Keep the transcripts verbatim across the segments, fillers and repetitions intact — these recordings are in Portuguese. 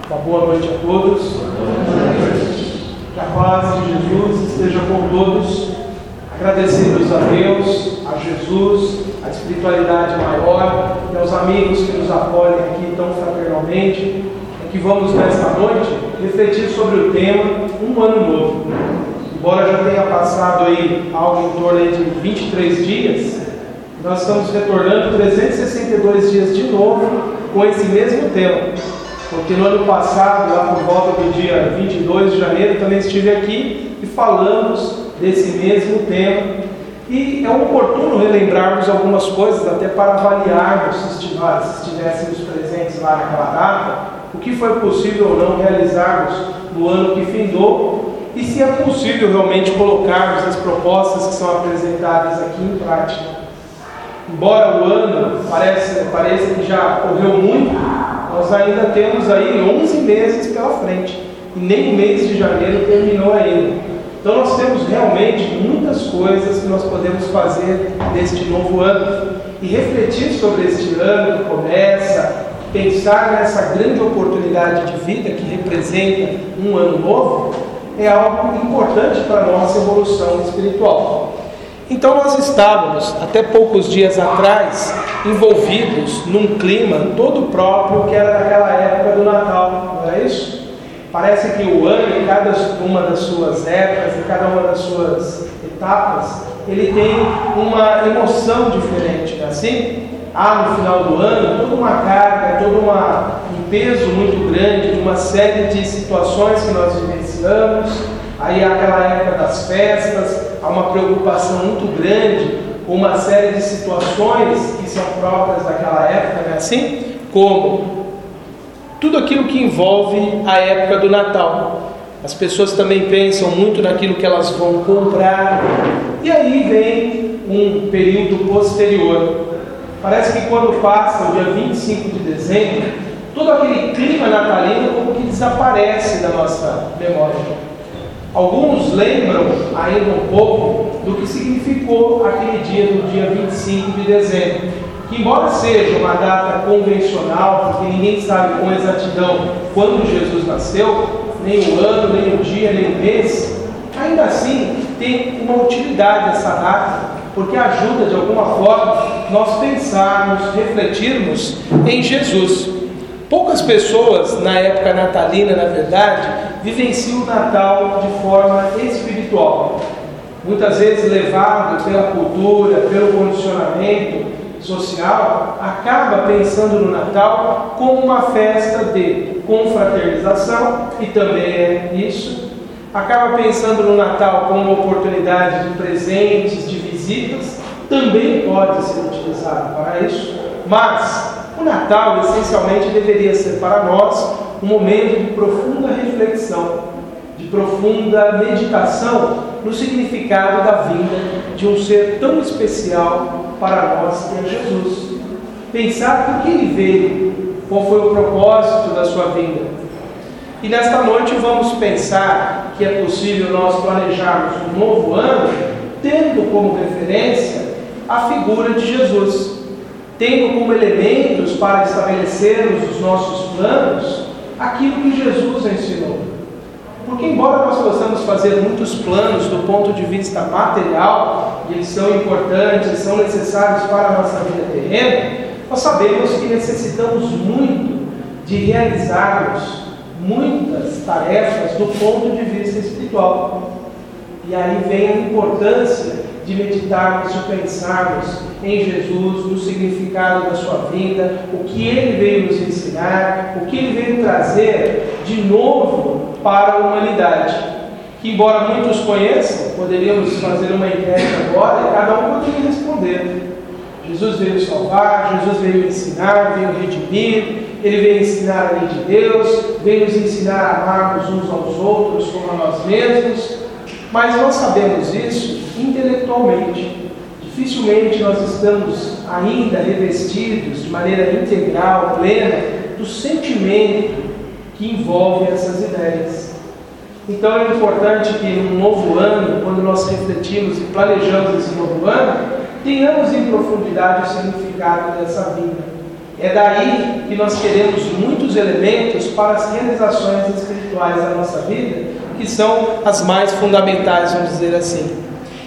Uma boa noite a todos. Que a paz de Jesus esteja com todos. Agradecidos a Deus, a Jesus, a espiritualidade maior e aos amigos que nos apoiam aqui tão fraternalmente. É que vamos nesta noite refletir sobre o tema Um Ano Novo. Embora já tenha passado aí algo em torno de vinte e três dias, nós estamos retornando trezentos e sessenta e dois dias de novo com esse mesmo tema. Porque no ano passado, lá por volta do dia vinte e dois de janeiro, também estive aqui e falamos desse mesmo tema. E é oportuno relembrarmos algumas coisas, até para avaliarmos, se estivéssemos presentes lá naquela data, o que foi possível ou não realizarmos no ano que findou, e se é possível realmente colocarmos as propostas que são apresentadas aqui em prática. Embora o ano pareça, pareça que já correu muito, nós ainda temos aí onze meses pela frente, e nem o mês de janeiro terminou ainda. Então nós temos realmente muitas coisas que nós podemos fazer neste novo ano, e refletir sobre este ano que começa, pensar nessa grande oportunidade de vida que representa um ano novo, é algo importante para a nossa evolução espiritual. Então nós estávamos, até poucos dias atrás, envolvidos num clima todo próprio que era daquela época do Natal, não é isso? Parece que o ano, em cada uma das suas épocas, em cada uma das suas etapas, ele tem uma emoção diferente, não é assim? Há no final do ano toda uma carga, todo uma, um peso muito grande de uma série de situações que nós vivenciamos. Aí há aquela época das festas, há uma preocupação muito grande com uma série de situações que são próprias daquela época, não é assim? Como tudo aquilo que envolve a época do Natal. As pessoas também pensam muito naquilo que elas vão comprar, e aí vem um período posterior. Parece que quando passa o dia vinte e cinco de dezembro, todo aquele clima natalino como que desaparece da nossa memória. Alguns lembram ainda um pouco do que significou aquele dia do dia vinte e cinco de dezembro, que embora seja uma data convencional, porque ninguém sabe com exatidão quando Jesus nasceu, nem o ano, nem o dia, nem o mês, ainda assim tem uma utilidade essa data, porque ajuda de alguma forma nós pensarmos, refletirmos em Jesus. Poucas pessoas na época natalina, na verdade, vivenciam o Natal de forma espiritual. Muitas vezes levado pela cultura, pelo condicionamento social, acaba pensando no Natal como uma festa de confraternização, e também é isso. Acaba pensando no Natal como uma oportunidade de presentes, de visitas, também pode ser utilizado para isso, mas o Natal, essencialmente, deveria ser para nós um momento de profunda reflexão, de profunda meditação no significado da vinda de um ser tão especial para nós que é Jesus. Pensar por que ele veio, qual foi o propósito da sua vinda. E nesta noite vamos pensar que é possível nós planejarmos um novo ano tendo como referência a figura de Jesus, tendo como elementos para estabelecermos os nossos planos aquilo que Jesus ensinou. Porque embora nós possamos fazer muitos planos do ponto de vista material, e eles são importantes, são necessários para a nossa vida terrena, nós sabemos que necessitamos muito de realizarmos muitas tarefas do ponto de vista espiritual. E aí vem a importância de meditarmos e pensarmos em Jesus, no significado da sua vida, o que ele veio nos ensinar, o que ele veio trazer de novo para a humanidade. Que embora muitos conheçam, poderíamos fazer uma enquete agora e cada um poderia responder. Jesus veio salvar, Jesus veio ensinar, veio redimir, ele veio ensinar a lei de Deus, veio nos ensinar a amarmos uns aos outros como a nós mesmos. Mas nós sabemos isso intelectualmente. Dificilmente nós estamos ainda revestidos de maneira integral, plena, do sentimento que envolve essas ideias. Então é importante que no novo ano, quando nós refletimos e planejamos esse novo ano, tenhamos em profundidade o significado dessa vinda. É daí que nós queremos muitos elementos para as realizações espirituais da nossa vida, que são as mais fundamentais, vamos dizer assim.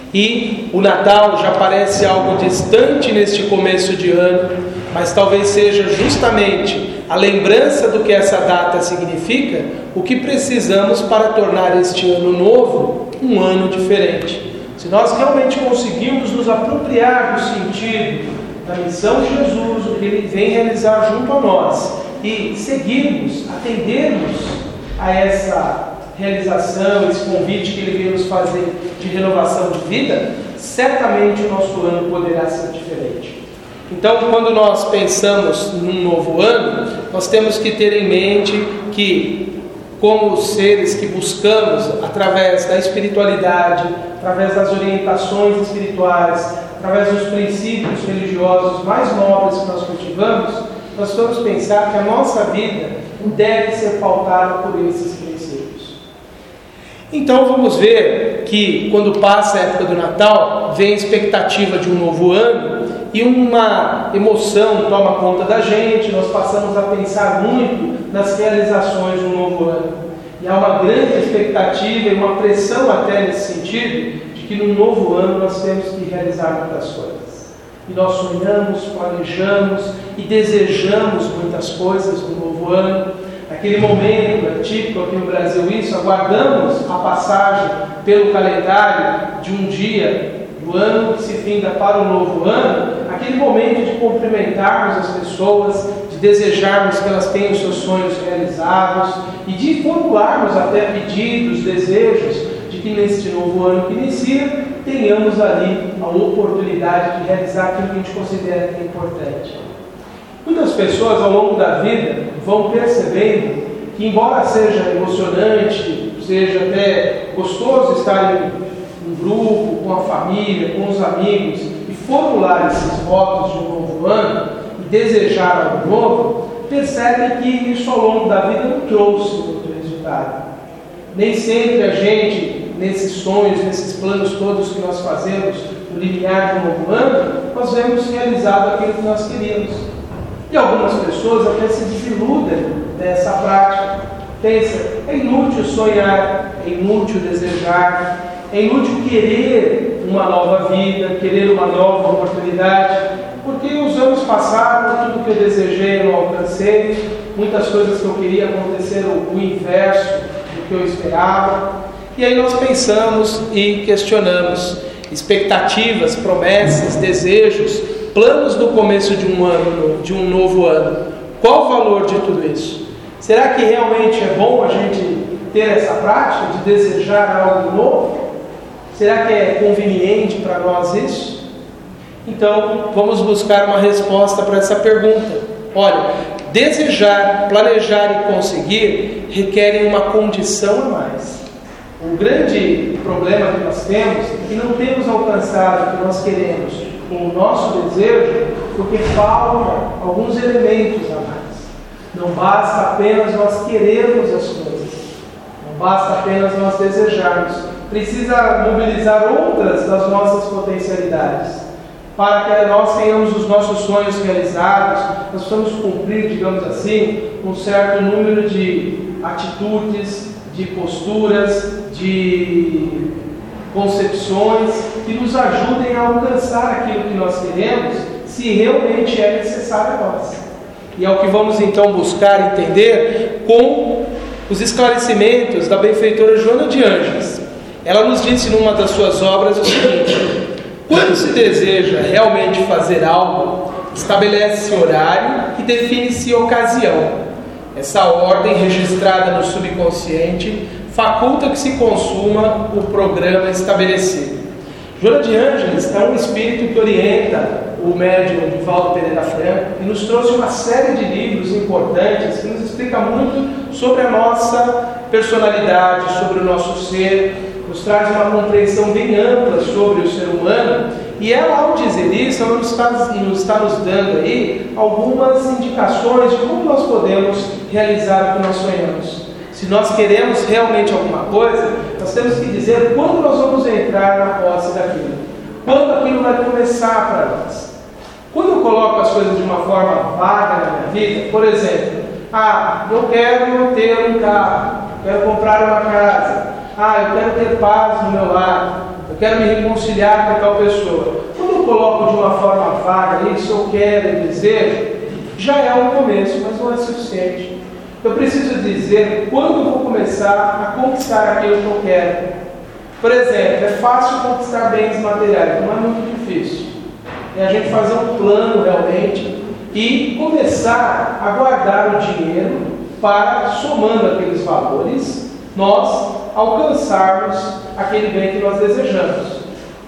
E o Natal já parece algo distante neste começo de ano, mas talvez seja justamente a lembrança do que essa data significa, o que precisamos para tornar este ano novo um ano diferente. Se nós realmente conseguirmos nos apropriar do sentido da missão de Jesus, o que Ele vem realizar junto a nós, e seguirmos, atendermos a essa realização, esse convite que Ele veio nos fazer de renovação de vida, certamente o nosso ano poderá ser diferente. Então, quando nós pensamos num novo ano, nós temos que ter em mente que, como os seres que buscamos, através da espiritualidade, através das orientações espirituais, através dos princípios religiosos mais nobres que nós cultivamos, nós vamos pensar que a nossa vida deve ser pautada por esses princípios. Então vamos ver que quando passa a época do Natal, vem a expectativa de um novo ano e uma emoção toma conta da gente, nós passamos a pensar muito nas realizações de um novo ano. E há uma grande expectativa e uma pressão até nesse sentido, que no novo ano nós temos que realizar muitas coisas. E nós sonhamos, planejamos e desejamos muitas coisas no novo ano. Naquele momento, é típico aqui no Brasil isso, aguardamos a passagem pelo calendário de um dia do ano que se finda para o novo ano, aquele momento de cumprimentarmos as pessoas, de desejarmos que elas tenham seus sonhos realizados e de formularmos até pedidos, desejos, que neste novo ano que inicia, tenhamos ali a oportunidade de realizar aquilo que a gente considera que é importante. Muitas pessoas ao longo da vida vão percebendo que, embora seja emocionante, seja até gostoso estar em um grupo, com a família, com os amigos, e formular esses votos de um novo ano, e desejar algo novo, percebem que isso ao longo da vida não trouxe muito resultado. Nem sempre a gente, nesses sonhos, nesses planos todos que nós fazemos no limiar de um novo ano, nós vemos realizado aquilo que nós queríamos. E algumas pessoas até se desiludem dessa prática. Pensa, é inútil sonhar, é inútil desejar, é inútil querer uma nova vida, querer uma nova oportunidade, porque os anos passaram, tudo que eu desejei eu não alcancei, muitas coisas que eu queria aconteceram o inverso do que eu esperava. E aí nós pensamos e questionamos expectativas, promessas, desejos, planos do começo de um ano, de um novo ano. Qual o valor de tudo isso? Será que realmente é bom a gente ter essa prática de desejar algo novo? Será que é conveniente para nós isso? Então, vamos buscar uma resposta para essa pergunta. Olha, desejar, planejar e conseguir requerem uma condição a mais. O grande problema que nós temos é que não temos alcançado o que nós queremos com o nosso desejo, porque faltam alguns elementos a mais. Não basta apenas nós querermos as coisas, não basta apenas nós desejarmos. Precisa mobilizar outras das nossas potencialidades, para que nós tenhamos os nossos sonhos realizados, nós precisamos cumprir, digamos assim, um certo número de atitudes, de posturas, de concepções que nos ajudem a alcançar aquilo que nós queremos, se realmente é necessário a nós. E é o que vamos então buscar entender com os esclarecimentos da benfeitora Joana de Ângeles. Ela nos disse numa das suas obras o seguinte: quando se deseja realmente fazer algo, estabelece-se horário e define-se ocasião. Essa ordem registrada no subconsciente faculta que se consuma o programa estabelecido. Joana de Ângeles é um espírito que orienta o médium Divaldo Pereira Franco e nos trouxe uma série de livros importantes que nos explica muito sobre a nossa personalidade, sobre o nosso ser, nos traz uma compreensão bem ampla sobre o ser humano. E ela, ao dizer isso, ela nos está, nos está nos dando aí algumas indicações de como nós podemos realizar o que nós sonhamos. Se nós queremos realmente alguma coisa, nós temos que dizer quando nós vamos entrar na posse daquilo, quando aquilo vai começar para nós. Quando eu coloco as coisas de uma forma vaga na minha vida, por exemplo, ah, eu quero ter um carro, eu quero comprar uma casa, ah, eu quero ter paz no meu lar, eu quero me reconciliar com tal pessoa. Quando eu coloco de uma forma vaga isso, eu quero e desejo, já é um começo, mas não é suficiente. Eu preciso dizer quando eu vou começar a conquistar aquilo que eu quero. Por exemplo, é fácil conquistar bens materiais, não é muito difícil. É a gente fazer um plano realmente e começar a guardar o dinheiro para, somando aqueles valores, nós alcançarmos aquele bem que nós desejamos.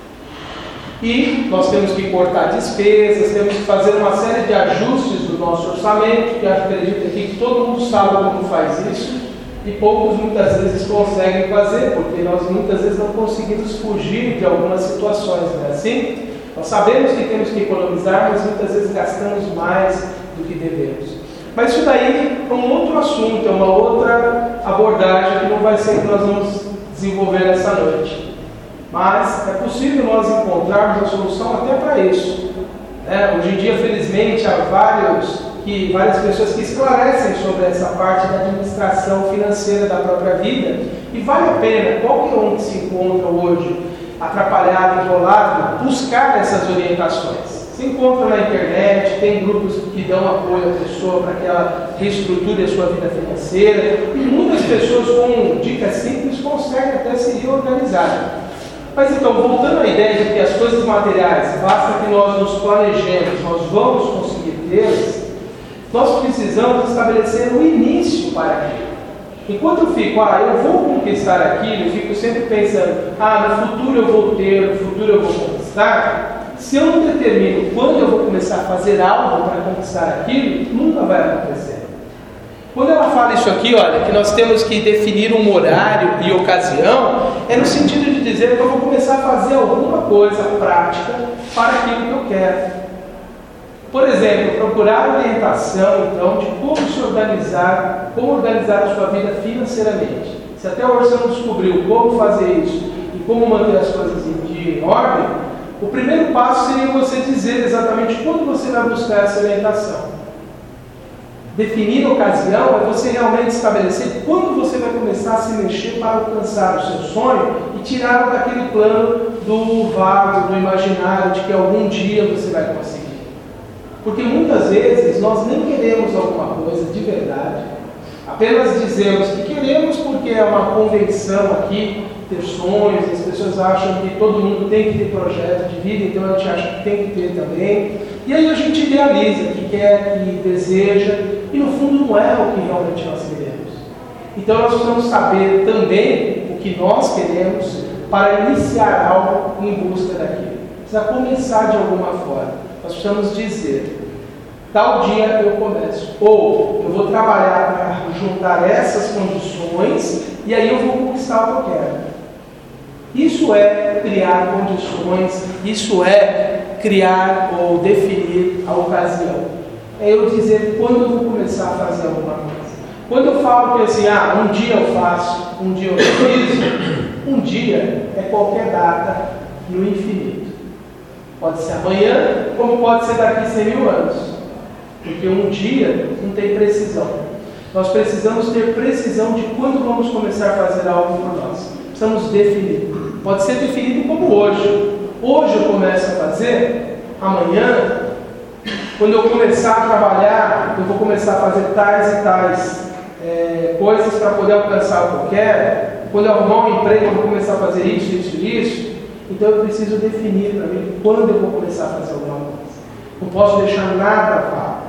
E nós temos que cortar despesas, temos que fazer uma série de ajustes do nosso orçamento, que eu acredito aqui que todo mundo sabe como faz isso, e poucos muitas vezes conseguem fazer, porque nós muitas vezes não conseguimos fugir de algumas situações, não é assim? Nós sabemos que temos que economizar, mas muitas vezes gastamos mais do que devemos. Mas isso daí é um outro assunto, é uma outra abordagem que não vai ser que nós vamos desenvolver nessa noite. Mas é possível nós encontrarmos a solução até para isso. Né? Hoje em dia, felizmente, há vários, que, várias pessoas que esclarecem sobre essa parte da administração financeira da própria vida. E vale a pena, qualquer um que se encontra hoje atrapalhado, enrolado, buscar essas orientações. Se encontra na internet, tem grupos que dão apoio à pessoa para que ela reestruture a sua vida financeira. E muitas pessoas com dicas simples conseguem até se reorganizar. Mas então, voltando à ideia de que as coisas materiais, basta que nós nos planejemos, nós vamos conseguir tê-las, nós precisamos estabelecer um início para aquilo. Enquanto eu fico, ah, eu vou conquistar aquilo, eu fico sempre pensando, ah, no futuro eu vou ter, no futuro eu vou conquistar, se eu não determino quando eu vou começar a fazer algo para conquistar aquilo, nunca vai acontecer. Quando ela fala isso aqui, olha, que nós temos que definir um horário e ocasião, é no sentido de dizer que eu vou começar a fazer alguma coisa prática para aquilo que eu quero. Por exemplo, procurar orientação, então, de como se organizar, como organizar a sua vida financeiramente. Se até hoje você não descobriu como fazer isso e como manter as coisas em dia, em ordem, o primeiro passo seria você dizer exatamente quando você vai buscar essa orientação. Definir a ocasião é você realmente estabelecer quando você vai começar a se mexer para alcançar o seu sonho e tirá-lo daquele plano do vago, do imaginário, de que algum dia você vai conseguir. Porque muitas vezes nós nem queremos alguma coisa de verdade, apenas dizemos que queremos porque é uma convenção aqui, ter sonhos, as pessoas acham que todo mundo tem que ter projeto de vida, então a gente acha que tem que ter também. E aí a gente idealiza, que quer, que deseja, e no fundo não é o que realmente nós queremos. Então nós precisamos saber também o que nós queremos para iniciar algo em busca daquilo. Precisa começar de alguma forma. Nós precisamos dizer, tal dia eu começo, ou eu vou trabalhar para juntar essas condições e aí eu vou conquistar o que eu quero. Isso é criar condições, isso é criar ou definir a ocasião. É eu dizer quando eu vou começar a fazer alguma coisa. Quando eu falo que assim, ah, um dia eu faço, um dia eu fiz, um dia é qualquer data no infinito. Pode ser amanhã, como pode ser daqui cem mil anos. Porque um dia não tem precisão. Nós precisamos ter precisão de quando vamos começar a fazer algo por nós. Precisamos definir. Pode ser definido como hoje. Hoje eu começo a fazer, amanhã, quando eu começar a trabalhar, eu vou começar a fazer tais e tais é, coisas para poder alcançar o que eu quero. Quando eu arrumar um emprego, eu vou começar a fazer isso, isso e isso. Então eu preciso definir para mim quando eu vou começar a fazer alguma coisa. Não posso deixar nada vago.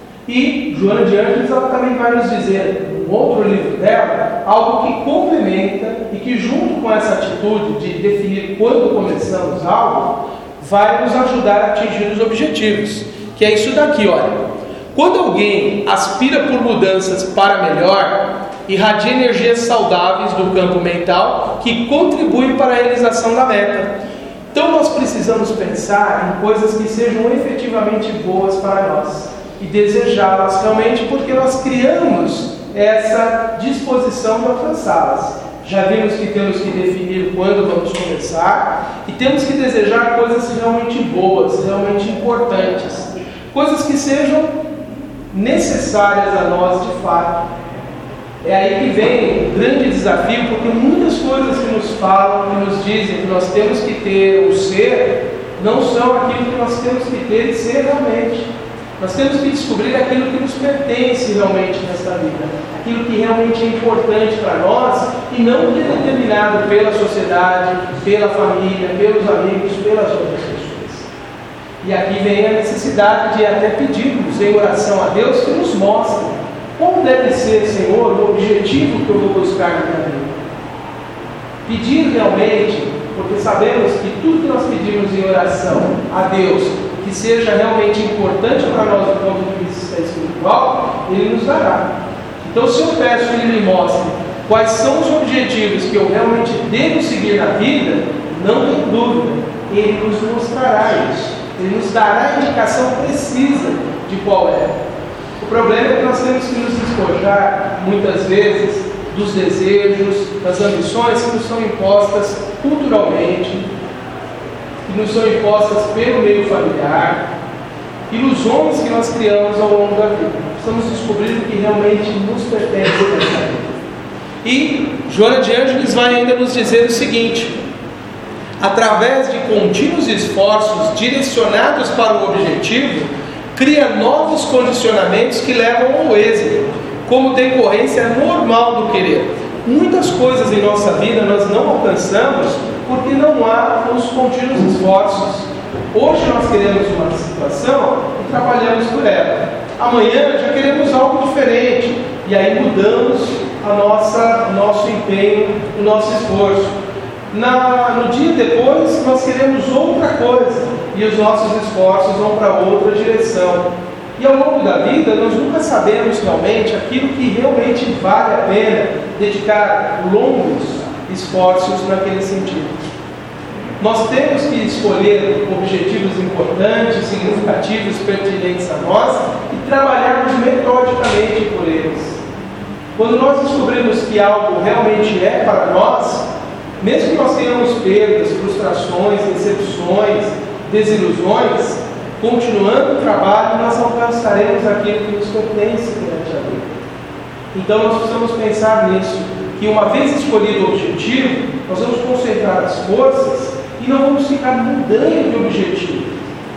E Joana de Ângeles ela também vai nos dizer, no outro livro dela, algo que complementa e que junto com essa atitude de definir quando começamos algo, vai nos ajudar a atingir os objetivos. Que é isso daqui, olha. Quando alguém aspira por mudanças para melhor, irradia energias saudáveis do campo mental que contribuem para a realização da meta. Então nós precisamos pensar em coisas que sejam efetivamente boas para nós e desejá-las realmente porque nós criamos essa disposição de alcançá-las. Já vimos que temos que definir quando vamos começar e temos que desejar coisas realmente boas, realmente importantes. coisas que sejam necessárias a nós de fato. É aí que vem o grande desafio, porque muitas coisas que nos falam, que nos dizem que nós temos que ter ou ser, não são aquilo que nós temos que ter e ser realmente. Nós temos que descobrir aquilo que nos pertence realmente nesta vida, aquilo que realmente é importante para nós e não o que é determinado pela sociedade, pela família, pelos amigos, pelas outras pessoas. E aqui vem a necessidade de até pedirmos em oração a Deus que nos mostre como deve ser, Senhor, o objetivo que eu vou buscar na minha vida. Pedir realmente, porque sabemos que tudo que nós pedimos em oração a Deus, que seja realmente importante para nós do ponto de vista espiritual, Ele nos dará. Então, se eu peço que Ele me mostre quais são os objetivos que eu realmente devo seguir na vida, não tem dúvida, Ele nos mostrará isso. Ele nos dará a indicação precisa de qual é. O problema é que nós temos que nos despojar, muitas vezes, dos desejos, das ambições que nos são impostas culturalmente, que nos são impostas pelo meio familiar, ilusões que nós criamos ao longo da vida. Precisamos descobrir o que realmente nos pertence nessa vida. E Joana de Ângeles vai ainda nos dizer o seguinte: através de contínuos esforços direcionados para o objetivo, cria novos condicionamentos que levam ao êxito, como decorrência normal do querer. Muitas coisas em nossa vida nós não alcançamos porque não há os contínuos esforços. Hoje nós queremos uma situação e trabalhamos por ela. Amanhã já queremos algo diferente e aí mudamos a nossa, o nosso empenho, o nosso esforço. Na, no dia depois nós queremos outra coisa e os nossos esforços vão para outra direção. E ao longo da vida nós nunca sabemos realmente aquilo que realmente vale a pena dedicar longos esforços naquele sentido. Nós temos que escolher objetivos importantes, significativos, pertinentes a nós e trabalharmos metodicamente por eles. Quando nós descobrimos que algo realmente é para nós, mesmo que nós tenhamos perdas, frustrações, decepções, desilusões, continuando o trabalho, nós alcançaremos aquilo que nos pertence durante a vida. Então nós precisamos pensar nisso, que uma vez escolhido o objetivo, nós vamos concentrar as forças e não vamos ficar mudando de objetivo.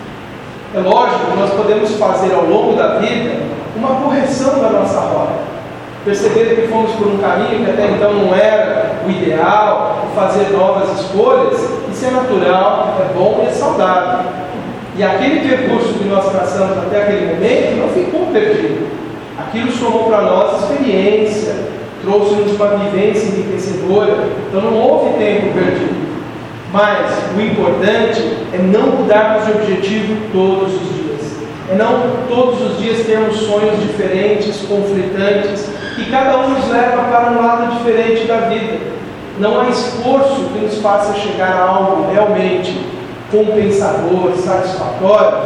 É lógico que nós podemos fazer ao longo da vida uma correção da nossa rota. Perceber que fomos por um caminho que até então não era o ideal, fazer novas escolhas, isso é natural, é bom e é saudável. E aquele percurso que nós traçamos até aquele momento não ficou perdido. Aquilo somou para nós experiência, trouxe-nos uma vivência enriquecedora, então não houve tempo perdido. Mas o importante é não mudarmos de objetivo todos os dias. É não todos os dias termos sonhos diferentes, conflitantes, que cada um nos leva para um lado diferente da vida. Não há esforço que nos faça chegar a algo realmente compensador, satisfatório,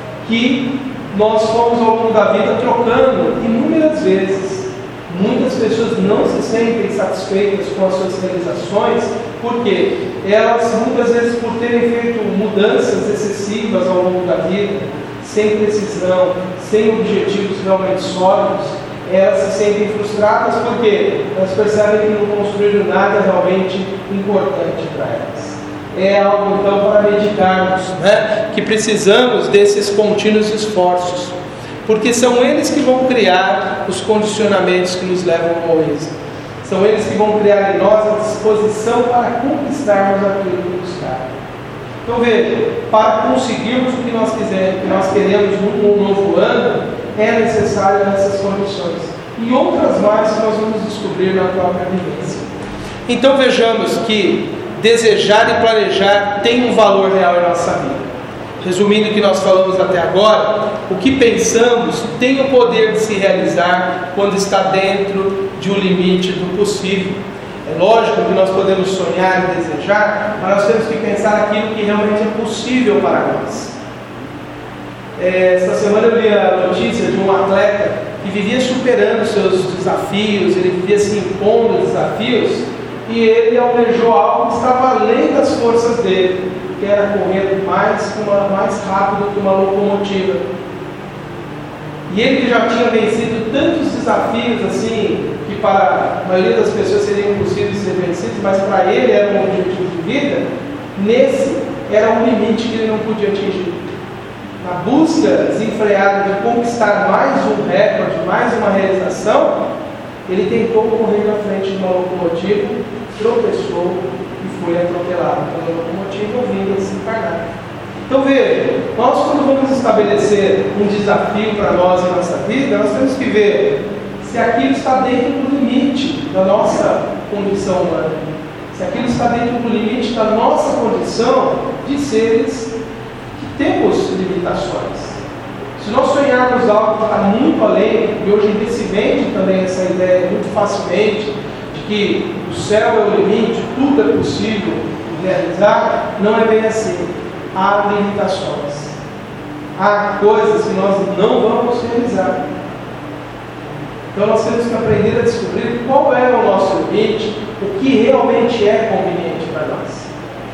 que nós fomos ao longo da vida trocando inúmeras vezes. Muitas pessoas não se sentem satisfeitas com as suas realizações, porque elas, muitas vezes, por terem feito mudanças excessivas ao longo da vida, sem precisão, sem objetivos realmente sólidos, elas se sentem frustradas porque elas percebem que não construíram nada realmente importante para elas. É algo então para meditarmos, né? Que precisamos desses contínuos esforços, porque são eles que vão criar os condicionamentos que nos levam ao êxito. São eles que vão criar em nós a disposição para conquistarmos aquilo que buscamos. Então veja, para conseguirmos o que nós quisermos, que nós queremos num novo ano, é necessário essas condições. E outras mais que nós vamos descobrir na própria vivência. Então vejamos que desejar e planejar tem um valor real em nossa vida. Resumindo o que nós falamos até agora, o que pensamos tem o poder de se realizar quando está dentro de um limite do possível. É lógico que nós podemos sonhar e desejar, mas nós temos que pensar aquilo que realmente é possível para nós. Esta semana eu li a notícia de um atleta que vivia superando seus desafios, ele vivia se impondo desafios, e ele almejou algo que estava além das forças dele, que era correr mais, uma, mais rápido que uma locomotiva. E ele já tinha vencido tantos desafios assim, que para a maioria das pessoas seriam impossíveis de ser vencidos, mas para ele era um objetivo de vida. Nesse era um limite que ele não podia atingir. Na busca desenfreada de conquistar mais um recorde, mais uma realização, ele tentou correr na frente de uma locomotiva, tropeçou e foi atropelado pela locomotiva, vindo a se encarnar. Então veja, nós quando vamos estabelecer um desafio para nós em nossa vida, nós temos que ver se aquilo está dentro do limite da nossa condição humana, se aquilo está dentro do limite da nossa condição de seres que temos limitações. Se nós sonharmos algo que está muito além, e hoje em dia se vende também essa ideia muito facilmente, de que o céu é o limite, tudo é possível realizar, não é bem assim. Há limitações. Há coisas que nós não vamos realizar. Então nós temos que aprender a descobrir qual é o nosso limite, o que realmente é conveniente para nós.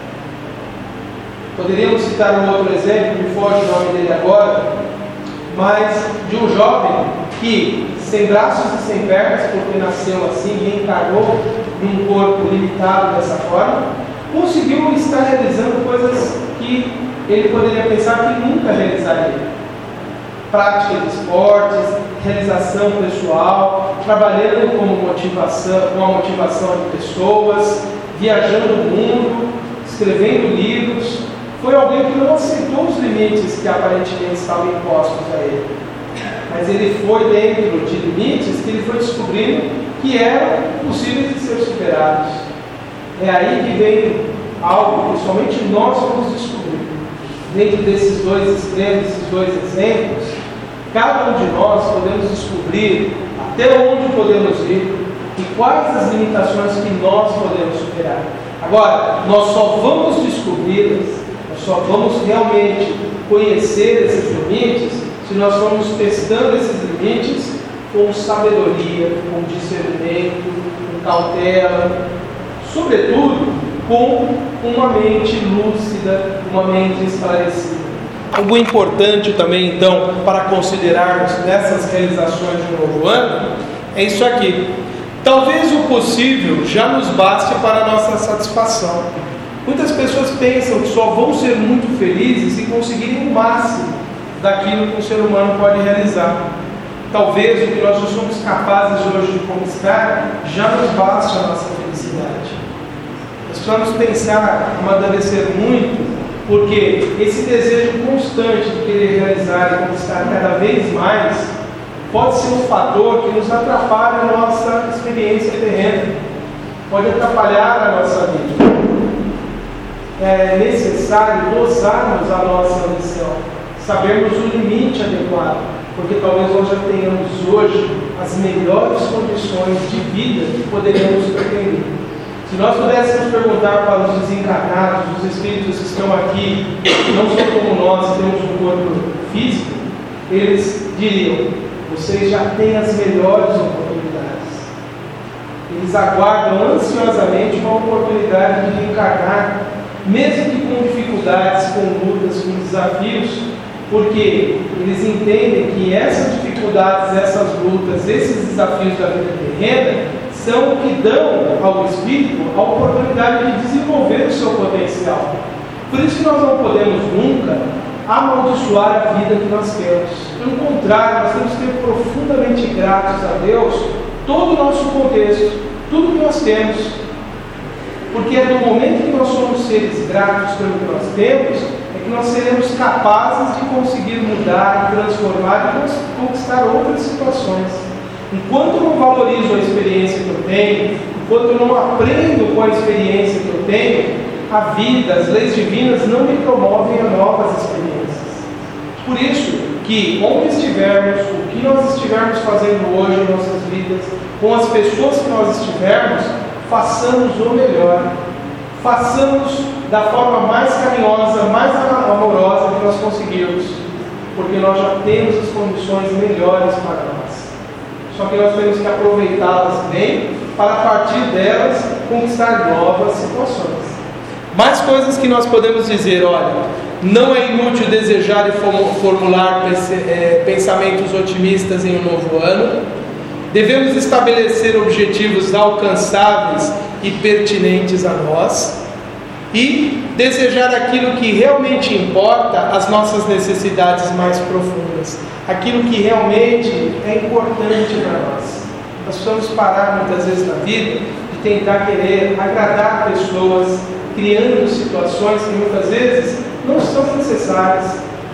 Poderíamos citar um outro exemplo, me foge o nome dele agora, mas de um jovem que, sem braços e sem pernas, porque nasceu assim e encarnou num corpo limitado dessa forma, conseguiu estar realizando coisas que ele poderia pensar que nunca realizaria. Prática de esportes, realização pessoal, trabalhando como motivação, com a motivação de pessoas, viajando o mundo, escrevendo livros. Foi alguém que não aceitou os limites que aparentemente estavam impostos a ele. Mas ele foi dentro de limites que ele foi descobrindo que eram possíveis de ser superados. É aí que vem algo que somente nós vamos descobrir. Dentro desses dois extremos, desses dois exemplos, cada um de nós podemos descobrir até onde podemos ir e quais as limitações que nós podemos superar. Agora, nós só vamos descobri-las, nós só vamos realmente conhecer esses limites se nós formos testando esses limites com sabedoria, com discernimento, com cautela, sobretudo com uma mente lúcida, uma mente esclarecida. Algo importante também, então, para considerarmos nessas realizações de um novo ano, é isso aqui. Talvez o possível já nos baste para a nossa satisfação. Muitas pessoas pensam que só vão ser muito felizes se conseguirem o máximo daquilo que o ser humano pode realizar. Talvez o que nós não somos capazes hoje de conquistar já nos baste a nossa felicidade. Nós precisamos pensar, amadurecer muito, porque esse desejo constante de querer realizar e conquistar cada vez mais pode ser um fator que nos atrapalha a nossa experiência terrena, pode atrapalhar a nossa vida. É necessário dosarmos a nossa missão, sabermos o limite adequado, porque talvez nós já tenhamos hoje as melhores condições de vida que poderíamos pretender. Se nós pudéssemos perguntar para os desencarnados, os espíritos que estão aqui, que não são como nós, temos um corpo físico, eles diriam: vocês já têm as melhores oportunidades. Eles aguardam ansiosamente uma oportunidade de reencarnar, mesmo que com dificuldades, com lutas, com desafios, porque eles entendem que essas dificuldades, essas lutas, esses desafios da vida terrena são o que dão ao espírito a oportunidade de desenvolver o seu potencial. Por isso que nós não podemos nunca amaldiçoar a vida que nós temos. Pelo contrário, nós temos que ser profundamente gratos a Deus todo o nosso contexto, tudo que nós temos. Porque é no momento que nós somos seres gratos pelo que nós temos, é que nós seremos capazes de conseguir mudar, transformar e conquistar outras situações. Enquanto eu não valorizo a experiência que eu tenho, enquanto eu não aprendo com a experiência que eu tenho, a vida, as leis divinas não me promovem a novas experiências. Por isso que, onde estivermos, o que nós estivermos fazendo hoje em nossas vidas, com as pessoas que nós estivermos, façamos o melhor. Façamos da forma mais carinhosa, mais amorosa que nós conseguirmos, porque nós já temos as condições melhores para nós. Só que nós temos que aproveitá-las bem para, a partir delas, conquistar novas situações. Mais coisas que nós podemos dizer: olha, não é inútil desejar e formular pensamentos otimistas em um novo ano. Devemos estabelecer objetivos alcançáveis e pertinentes a nós e desejar aquilo que realmente importa, as nossas necessidades mais profundas, aquilo que realmente é importante para nós. Nós precisamos parar muitas vezes na vida de tentar querer agradar pessoas, criando situações que muitas vezes não são necessárias.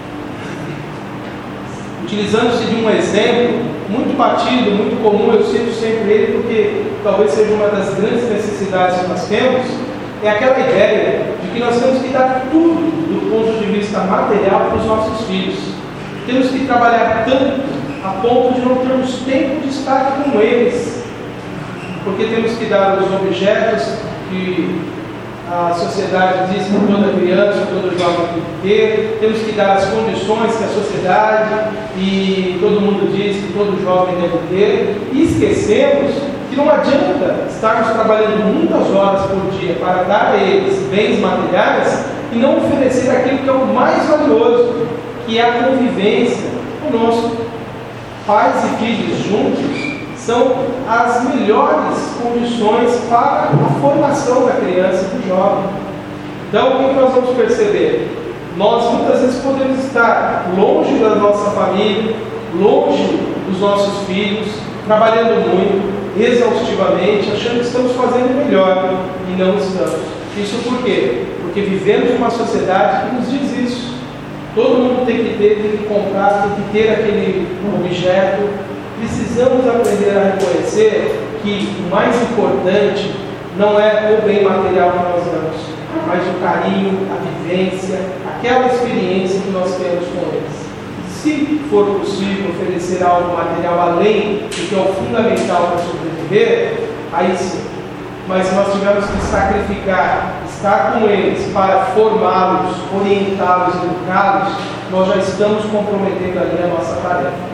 Utilizando-se de um exemplo muito batido, muito comum, eu cito sempre ele porque talvez seja uma das grandes necessidades que nós temos, é aquela ideia de que nós temos que dar tudo do ponto de vista material para os nossos filhos. Temos que trabalhar tanto a ponto de não termos tempo de estar com eles, porque temos que dar os objetos que a sociedade diz que toda criança, todo jovem tem que ter, temos que dar as condições que a sociedade e todo mundo diz que todo jovem deve ter, e esquecemos que não adianta estarmos trabalhando muitas horas por dia para dar a eles bens materiais e não oferecer aquilo que é o mais valioso, que é a convivência conosco. Pais e filhos juntos são as melhores condições para a formação da criança e do jovem. Então, o que nós vamos perceber? Nós muitas vezes podemos estar longe da nossa família, longe dos nossos filhos, trabalhando muito, exaustivamente, achando que estamos fazendo melhor, e não estamos. Isso por quê? Porque vivemos em uma sociedade que nos diz isso. Todo mundo tem que ter, tem que comprar, tem que ter aquele objeto. Precisamos aprender a reconhecer que o mais importante não é o bem material que nós damos, mas o carinho, a vivência, aquela experiência que nós temos com eles. Se for possível oferecer algo material além do que é o fundamental para sobreviver, aí sim. Mas se nós tivermos que sacrificar, estar com eles para formá-los, orientá-los, educá-los, nós já estamos comprometendo ali a nossa tarefa.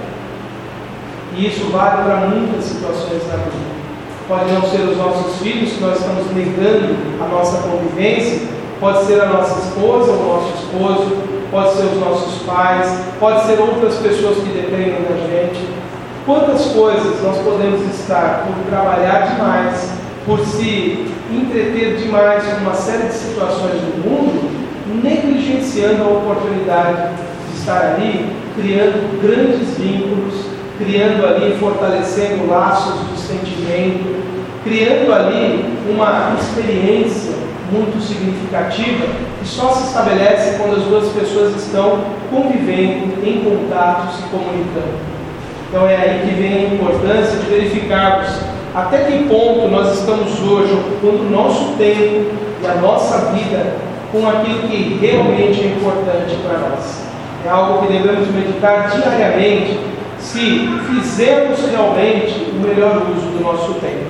E isso vale para muitas situações da vida. Pode não ser os nossos filhos que nós estamos negando a nossa convivência, pode ser a nossa esposa, o nosso esposo, pode ser os nossos pais, pode ser outras pessoas que dependem da gente. Quantas coisas nós podemos estar por trabalhar demais, por se entreter demais com uma série de situações do mundo, negligenciando a oportunidade de estar ali, criando grandes vínculos, criando ali, fortalecendo laços de sentimento, criando ali uma experiência muito significativa que só se estabelece quando as duas pessoas estão convivendo, em contato, se comunicando. Então é aí que vem a importância de verificarmos até que ponto nós estamos hoje ocupando o nosso tempo e a nossa vida com aquilo que realmente é importante para nós. É algo que devemos meditar diariamente, se fizermos realmente o melhor uso do nosso tempo.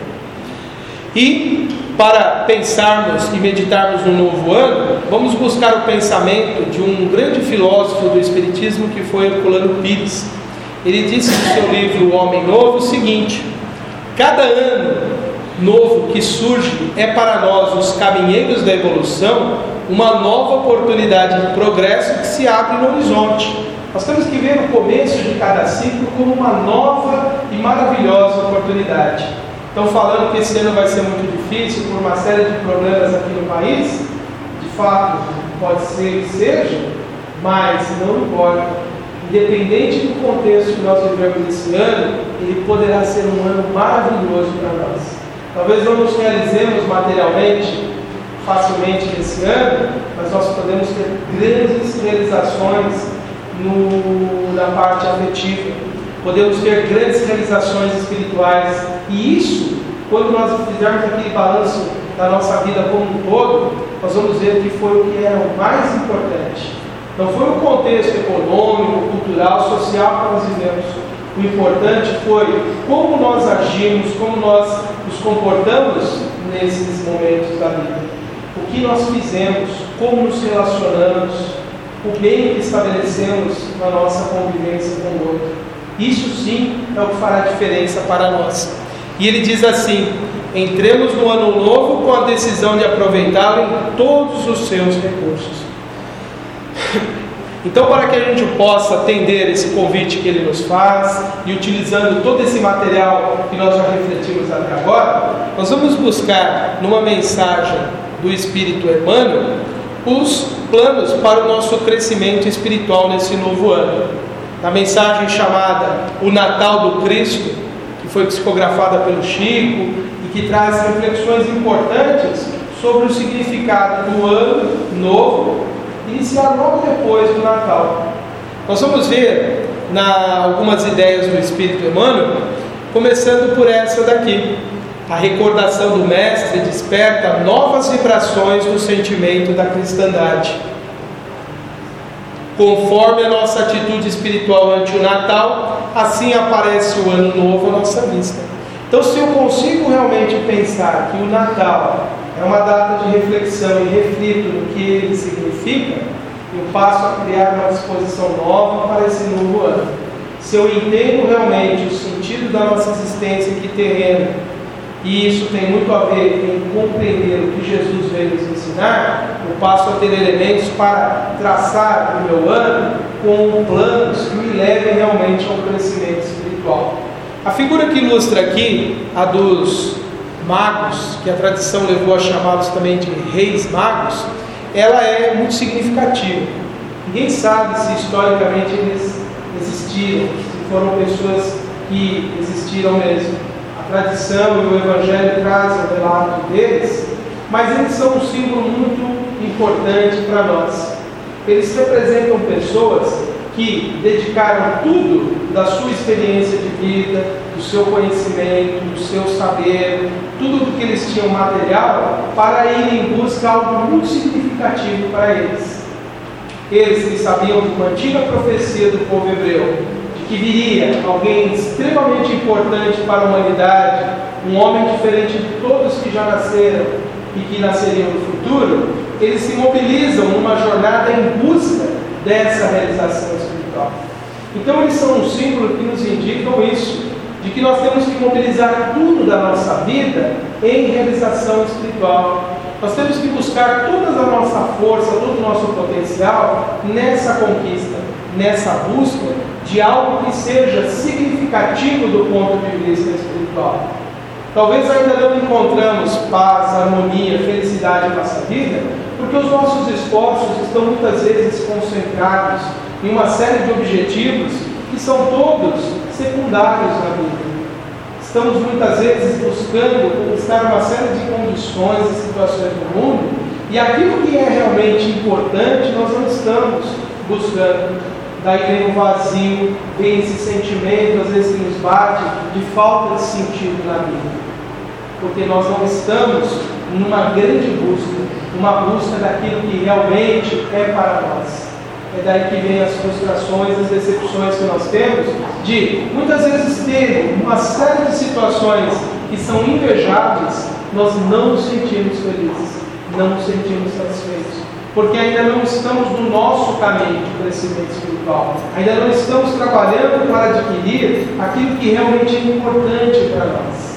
E para pensarmos e meditarmos no novo ano, vamos buscar o pensamento de um grande filósofo do Espiritismo que foi Herculano Pires. Ele disse no seu livro O Homem Novo o seguinte: cada ano novo que surge é para nós, os caminheiros da evolução, uma nova oportunidade de progresso que se abre no horizonte. Nós temos que ver o começo de cada ciclo como uma nova e maravilhosa oportunidade. Estão falando que esse ano vai ser muito difícil por uma série de problemas aqui no país. De fato, pode ser que seja, mas não importa. Independente do contexto que nós vivemos esse ano, ele poderá ser um ano maravilhoso para nós. Talvez não nos realizemos materialmente facilmente nesse ano, mas nós podemos ter grandes realizações No, na parte afetiva, podemos ter grandes realizações espirituais, e isso, quando nós fizermos aquele balanço da nossa vida como um todo, nós vamos ver que foi o que era o mais importante. Não foi o contexto econômico, cultural, social que nós vivemos. O importante foi como nós agimos, como nós nos comportamos nesses momentos da vida, o que nós fizemos, como nos relacionamos, o bem que estabelecemos na nossa convivência com o outro. Isso sim é o que fará diferença para nós. E ele diz assim: entremos no ano novo com a decisão de aproveitá-lo em todos os seus recursos. Então, para que a gente possa atender esse convite que ele nos faz e utilizando todo esse material que nós já refletimos até agora, nós vamos buscar numa mensagem do Espírito Emmanuel os planos para o nosso crescimento espiritual nesse novo ano. Na mensagem chamada O Natal do Cristo, que foi psicografada pelo Chico e que traz reflexões importantes sobre o significado do ano novo, iniciar logo depois do Natal. Nós vamos ver na, algumas ideias do Espírito Emmanuel, começando por essa daqui. A recordação do Mestre desperta novas vibrações no sentimento da cristandade. Conforme a nossa atitude espiritual ante o Natal, assim aparece o Ano Novo à nossa vista. Então, se eu consigo realmente pensar que o Natal é uma data de reflexão e reflito no que ele significa, eu passo a criar uma disposição nova para esse novo ano. Se eu entendo realmente o sentido da nossa existência aqui terrena, e isso tem muito a ver em compreender o que Jesus veio nos ensinar, eu passo a ter elementos para traçar o meu ano com planos que me levem realmente ao crescimento espiritual. A figura que ilustra aqui, a dos magos, que a tradição levou a chamá-los também de reis magos, ela é muito significativa. Ninguém sabe se historicamente eles existiram, se foram pessoas que existiram mesmo. A tradição e o Evangelho trazem o relato deles, mas eles são um símbolo muito importante para nós. Eles representam pessoas que dedicaram tudo da sua experiência de vida, do seu conhecimento, do seu saber, tudo o que eles tinham material, para ir em busca de algo muito significativo para eles. Eles que sabiam de uma antiga profecia do povo hebreu, de que viria alguém extremamente importante para a humanidade, um homem diferente de todos que já nasceram e que nasceriam no futuro, eles se mobilizam numa jornada em busca dessa realização espiritual. Então eles são um símbolo que nos indicam isso, de que nós temos que mobilizar tudo da nossa vida em realização espiritual. Nós temos que buscar toda a nossa força, todo o nosso potencial nessa conquista, nessa busca de algo que seja significativo do ponto de vista espiritual. Talvez ainda não encontramos paz, harmonia, felicidade em nossa vida, porque os nossos esforços estão muitas vezes concentrados em uma série de objetivos que são todos secundários na vida. Estamos muitas vezes buscando conquistar uma série de condições e situações do mundo, e aquilo que é realmente importante nós não estamos buscando. Daí vem o vazio, vem esse sentimento, às vezes que nos bate, de falta de sentido na vida. Porque nós não estamos numa grande busca, uma busca daquilo que realmente é para nós. É daí que vem as frustrações, as decepções que nós temos, de muitas vezes ter uma série de situações que são invejáveis, nós não nos sentimos felizes, não nos sentimos satisfeitos, porque ainda não estamos no nosso caminho de crescimento espiritual, ainda não estamos trabalhando para adquirir aquilo que realmente é importante para nós.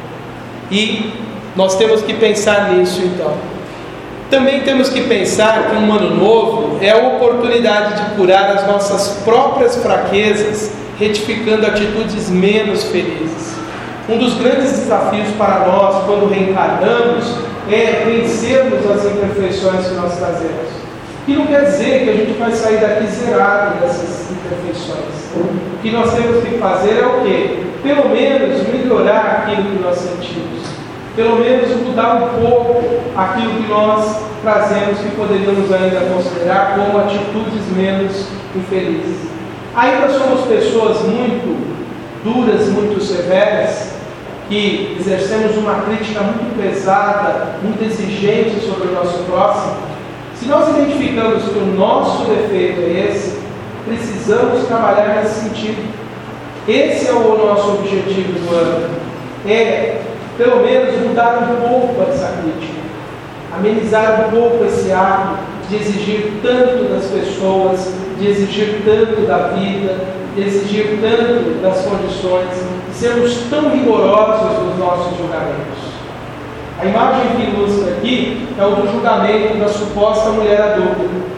E nós temos que pensar nisso então. Também temos que pensar que um ano novo é a oportunidade de curar as nossas próprias fraquezas, retificando atitudes menos felizes. Um dos grandes desafios para nós, quando reencarnamos, é vencermos as imperfeições que nós trazemos. E não quer dizer que a gente vai sair daqui zerado dessas imperfeições. O que nós temos que fazer é o quê? Pelo menos melhorar aquilo que nós sentimos. Pelo menos mudar um pouco aquilo que nós trazemos, que poderíamos ainda considerar como atitudes menos infelizes. Ainda somos pessoas muito duras, muito severas, que exercemos uma crítica muito pesada, muito exigente sobre o nosso próximo. Se nós identificamos que o nosso defeito é esse, precisamos trabalhar nesse sentido. Esse é o nosso objetivo do ano. É pelo menos mudar um pouco essa crítica, amenizar um pouco esse ato de exigir tanto das pessoas, de exigir tanto da vida, de exigir tanto das condições, de sermos tão rigorosos nos nossos julgamentos. A imagem que ilustra aqui é o do julgamento da suposta mulher adúltera.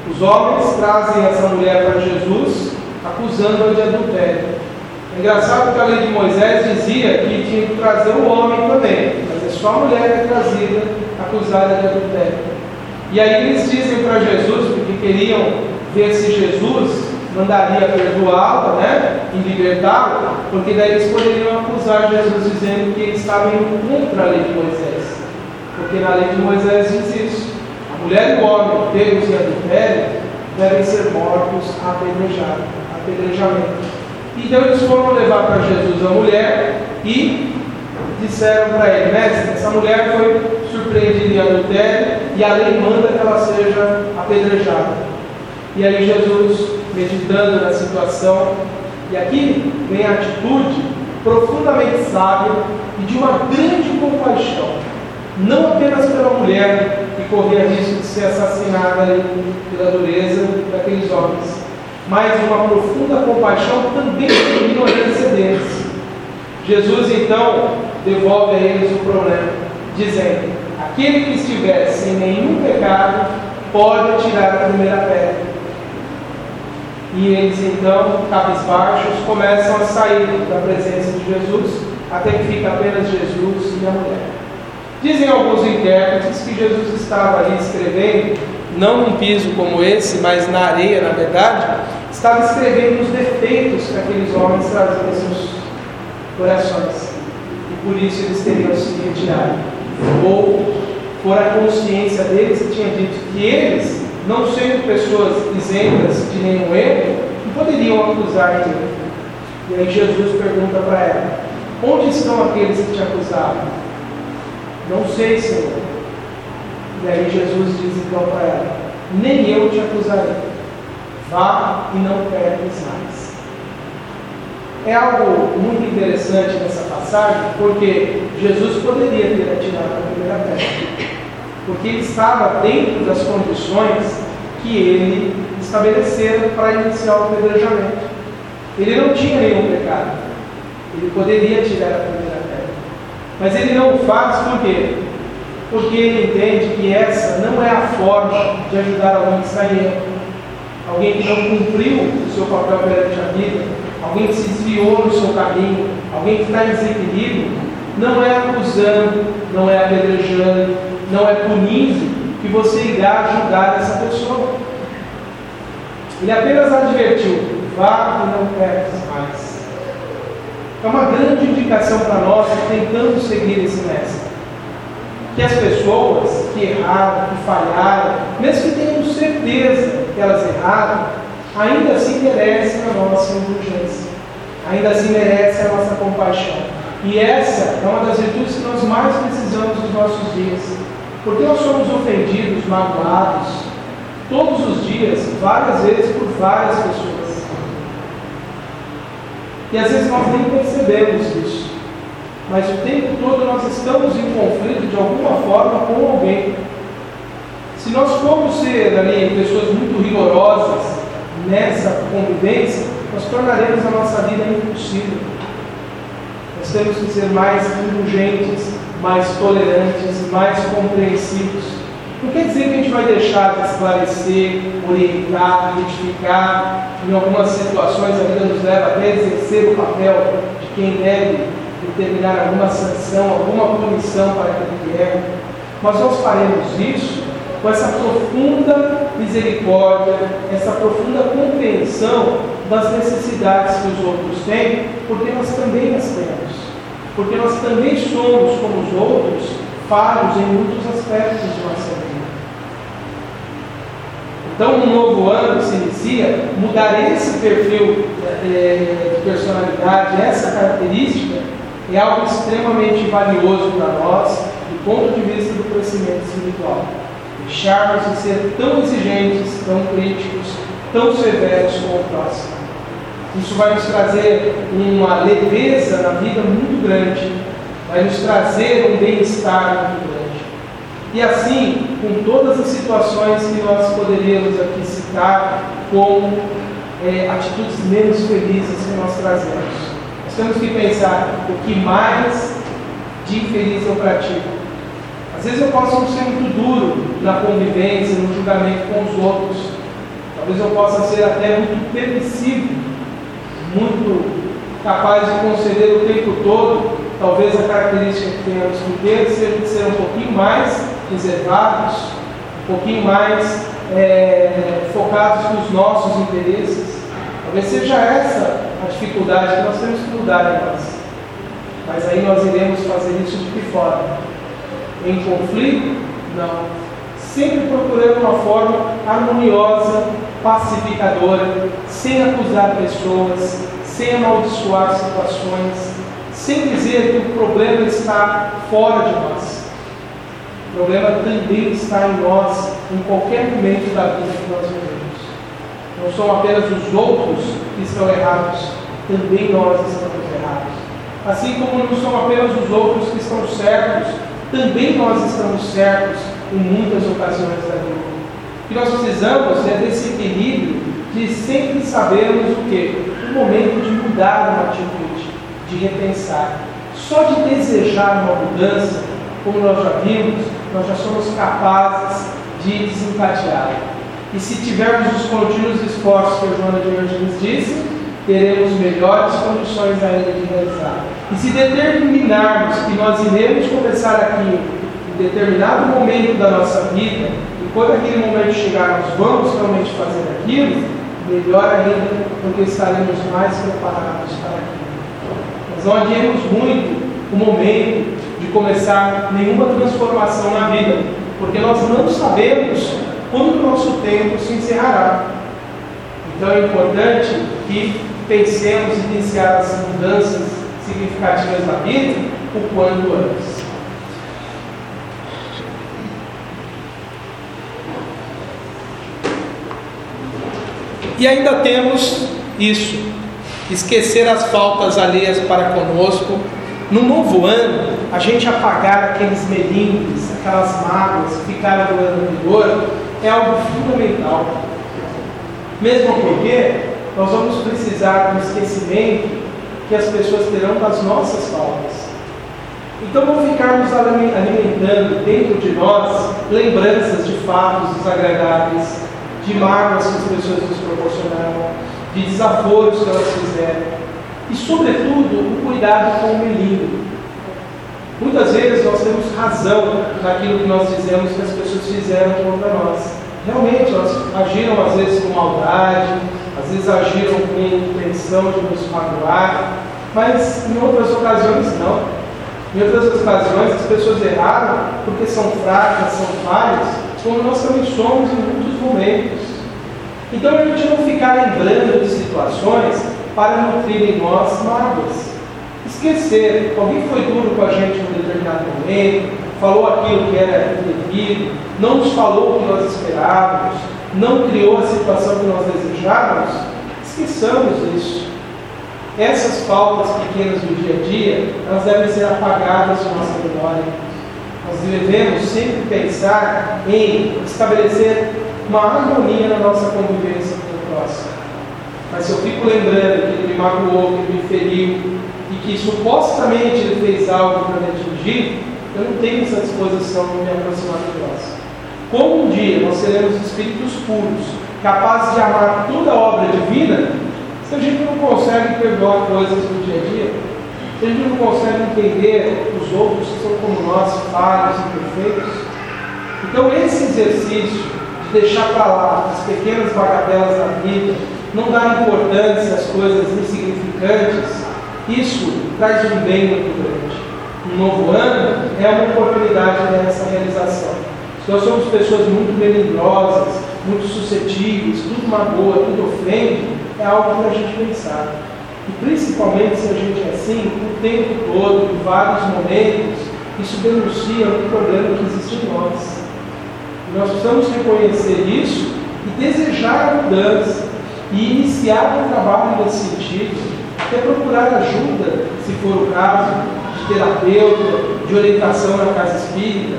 Os homens trazem essa mulher para Jesus, acusando-a de adultério. É engraçado que a lei de Moisés dizia que tinha que trazer o homem também, mas é só a mulher que é trazida, acusada de adultério. E aí eles dizem para Jesus, porque queriam ver se Jesus mandaria perdoá-la, né, e libertá-la, porque daí eles poderiam acusar Jesus dizendo que ele estava indo contra a lei de Moisés. Porque na lei de Moisés diz isso. A mulher e o homem pegos em adultério devem ser mortos a apedrejamento. Então eles foram levar para Jesus a mulher e disseram para ele: mestre, essa mulher foi surpreendida em adultério e a lei manda que ela seja apedrejada. E aí Jesus, meditando na situação, e aqui vem a atitude profundamente sábia e de uma grande compaixão, não apenas pela mulher que corria risco de ser assassinada pela dureza daqueles homens, mas uma profunda compaixão também pela ignorância deles. Jesus então devolve a eles o problema, dizendo: aquele que estiver sem nenhum pecado pode atirar a primeira pedra. E eles então, cabisbaixos, começam a sair da presença de Jesus, até que fica apenas Jesus e a mulher. Dizem alguns intérpretes que Jesus estava ali escrevendo, não num piso como esse, mas na areia, na verdade, estava escrevendo os defeitos que aqueles homens traziam em seus corações. E por isso eles teriam se retirado. Ou por a consciência deles que tinha dito que eles, não sendo pessoas isentas de nenhum erro, não poderiam acusar ele. E aí Jesus pergunta para ela: onde estão aqueles que te acusavam? Não sei, Senhor. E aí Jesus diz então para ela: nem eu te acusarei. Vá e não peques mais. É algo muito interessante nessa passagem, porque Jesus poderia ter atirado a primeira pedra, porque ele estava dentro das condições que ele estabeleceu para iniciar o apedrejamento. Ele não tinha nenhum pecado, ele poderia tirar a primeira pedra, mas ele não o faz por quê? Porque ele entende que essa não é a forma de ajudar alguém que está em erro, alguém que não cumpriu o seu papel perante a vida, alguém que se desviou no seu caminho, alguém que está em desequilíbrio. Não é acusando, não é apedrejando, não é punindo que você irá ajudar essa pessoa. Ele apenas advertiu: vá e não peques mais. É uma grande indicação para nós tentando seguir esse mestre, que as pessoas que erraram, que falharam, mesmo que tenham certeza que elas erraram, ainda assim merecem a nossa indulgência, ainda assim merecem a nossa compaixão. E essa é uma das virtudes que nós mais precisamos nos nossos dias, porque nós somos ofendidos, magoados, todos os dias, várias vezes por várias pessoas. E às vezes nós nem percebemos isso, mas o tempo todo nós estamos em conflito de alguma forma com alguém. Se nós formos ser ali pessoas muito rigorosas nessa convivência, nós tornaremos a nossa vida impossível. Nós temos que ser mais indulgentes, mais tolerantes, mais compreensivos. Não quer dizer que a gente vai deixar de esclarecer, orientar, identificar. Em algumas situações a vida nos leva até a exercer o papel de quem deve determinar alguma sanção, alguma punição para aquele que erra. Mas nós faremos isso com essa profunda misericórdia, essa profunda compreensão das necessidades que os outros têm, porque nós também as temos. Porque nós também somos, como os outros, falhos em muitos aspectos de nossa vida. Então, no novo ano que se inicia, mudar esse perfil é, de personalidade, essa característica, é algo extremamente valioso para nós, do ponto de vista do crescimento espiritual. Deixarmos de ser tão exigentes, tão críticos, tão severos com o próximo. Isso vai nos trazer uma leveza na vida muito grande, vai nos trazer um bem-estar muito grande. E assim, com todas as situações que nós poderíamos aqui citar como é, atitudes menos felizes que nós trazemos. Nós temos que pensar o que mais de infeliz eu pratico. Às vezes eu posso não ser muito duro na convivência, no julgamento com os outros, Talvez eu possa ser até muito permissivo, muito capaz de conceder o tempo todo. Talvez a característica que tenhamos que ter seja de ser um pouquinho mais reservados, um pouquinho mais é, focados nos nossos interesses. Talvez seja essa a dificuldade que nós temos que mudar em nós. Mas aí nós iremos fazer isso de que forma? Em conflito? Não. Sempre procurando uma forma harmoniosa, pacificadora, sem acusar pessoas, sem amaldiçoar situações, sem dizer que o problema está fora de nós. O problema também está em nós, em qualquer momento da vida que nós vivemos. Não são apenas os outros que estão errados, também nós estamos errados. Assim como não são apenas os outros que estão certos, também nós estamos certos em muitas ocasiões da vida. O que nós precisamos é desse equilíbrio de sempre sabermos o quê? O momento de mudar uma atitude, de repensar. Só de desejar uma mudança, como nós já vimos, nós já somos capazes de desencadear. E se tivermos os contínuos esforços que a Joana de Angelis disse, teremos melhores condições ainda de realizar. E se determinarmos que nós iremos começar aquilo em determinado momento da nossa vida, e quando aquele momento chegar, nós vamos realmente fazer aquilo, melhor ainda, porque estaremos mais preparados para aquilo. Nós não adiemos muito o momento de começar nenhuma transformação na vida, porque nós não sabemos quando o nosso tempo se encerrará. Então é importante que pensemos em iniciar as mudanças significativas na vida o quanto antes. E ainda temos isso, esquecer as faltas alheias para conosco. No novo ano, a gente apagar aqueles melindres, aquelas mágoas que ficaram do ano anterior, é algo fundamental. Mesmo porque nós vamos precisar do esquecimento que as pessoas terão das nossas faltas. Então não ficarmos alimentando dentro de nós lembranças de fatos desagradáveis, de mágoas que as pessoas nos proporcionaram, de desaforos que elas fizeram. E, sobretudo, o cuidado com o melindre. Muitas vezes nós temos razão naquilo que nós dizemos que as pessoas fizeram contra nós. Realmente, elas agiram às vezes com maldade, às vezes agiram com intenção de nos magoar, mas em outras ocasiões não. Em outras ocasiões as pessoas erraram porque são fracas, são falhas, como nós também somos em muitos momentos. Então a gente não ficar lembrando de situações para nutrir em nós mágoas. Esquecer, alguém foi duro com a gente em um determinado momento, falou aquilo que era indevido, não nos falou o que nós esperávamos, não criou a situação que nós desejávamos, esqueçamos isso. Essas faltas pequenas do dia a dia, elas devem ser apagadas de nossa memória. Nós devemos sempre pensar em estabelecer uma harmonia na nossa convivência com o próximo. Mas se eu fico lembrando que ele me magoou, que ele me feriu, e que supostamente ele fez algo para me atingir, eu não tenho essa disposição de me aproximar do próximo. Como um dia nós seremos espíritos puros, capazes de amar toda a obra divina, se a gente não consegue perdoar coisas do dia a dia, se a gente não consegue entender os outros que são como nós, falhos e imperfeitos, então esse exercício de deixar para lá as pequenas bagatelas da vida, não dar importância às coisas insignificantes, isso traz um bem muito grande. Um novo ano é uma oportunidade dessa realização. Se nós somos pessoas muito melindrosas, muito suscetíveis, tudo magoa, tudo ofende, é algo para a gente pensar. E principalmente se a gente é assim, o tempo todo, em vários momentos, isso denuncia um problema que existe em nós. E nós precisamos reconhecer isso e desejar a mudança e iniciar um trabalho nesse sentido, até procurar ajuda, se for o caso, de terapeuta, de orientação na casa espírita,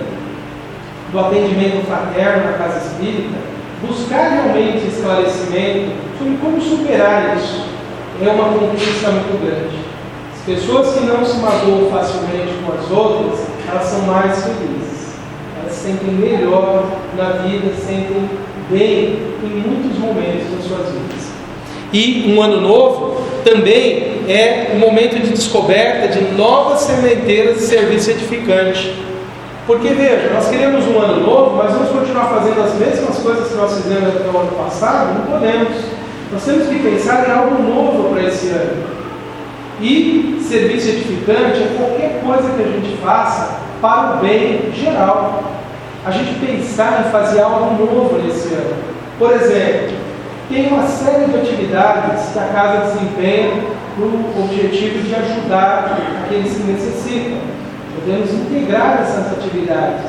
do atendimento fraterno na casa espírita, buscar realmente esclarecimento sobre como superar isso. É uma conquista muito grande. As pessoas que não se magoam facilmente com as outras, elas são mais felizes. Elas se sentem melhor na vida, sentem bem em muitos momentos das suas vidas. E um ano novo também é um momento de descoberta de novas sementeiras de serviço edificante. Porque veja, nós queremos um ano novo, mas vamos continuar fazendo as mesmas coisas que nós fizemos até o ano passado? Não podemos. Nós temos que pensar em algo novo para esse ano. E serviço edificante é qualquer coisa que a gente faça para o bem geral. A gente pensar em fazer algo novo nesse ano. Por exemplo, tem uma série de atividades que a casa desempenha no objetivo de ajudar aqueles que necessitam. Podemos integrar essas atividades.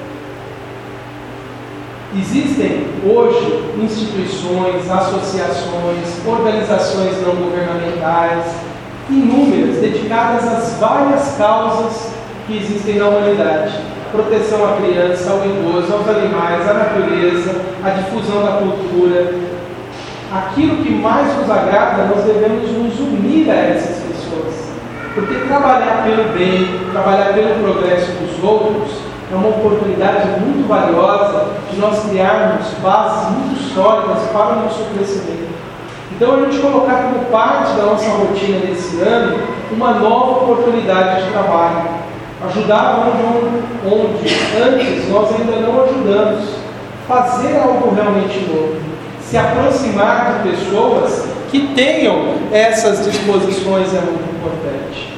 Existem hoje instituições, associações, organizações não governamentais, inúmeras, dedicadas às várias causas que existem na humanidade. Proteção à criança, ao idoso, aos animais, à natureza, à difusão da cultura. Aquilo que mais nos agrada, nós devemos nos unir a essas pessoas. Porque trabalhar pelo bem, trabalhar pelo progresso dos outros, é uma oportunidade muito valiosa de nós criarmos bases muito sólidas para o nosso crescimento. Então, a gente colocar como parte da nossa rotina desse ano uma nova oportunidade de trabalho. Ajudar onde, onde antes nós ainda não ajudamos. Fazer algo realmente novo. Se aproximar de pessoas que tenham essas disposições é muito importante.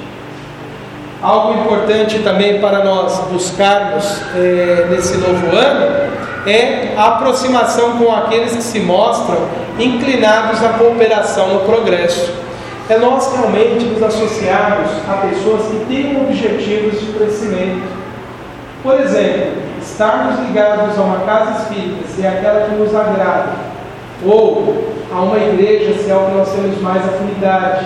Algo importante também para nós buscarmos é, nesse novo ano é a aproximação com aqueles que se mostram inclinados à cooperação no progresso. É nós realmente nos associarmos a pessoas que têm objetivos de crescimento. Por exemplo, estarmos ligados a uma casa espírita, se é aquela que nos agrada, ou a uma igreja, se é o que nós temos mais afinidade.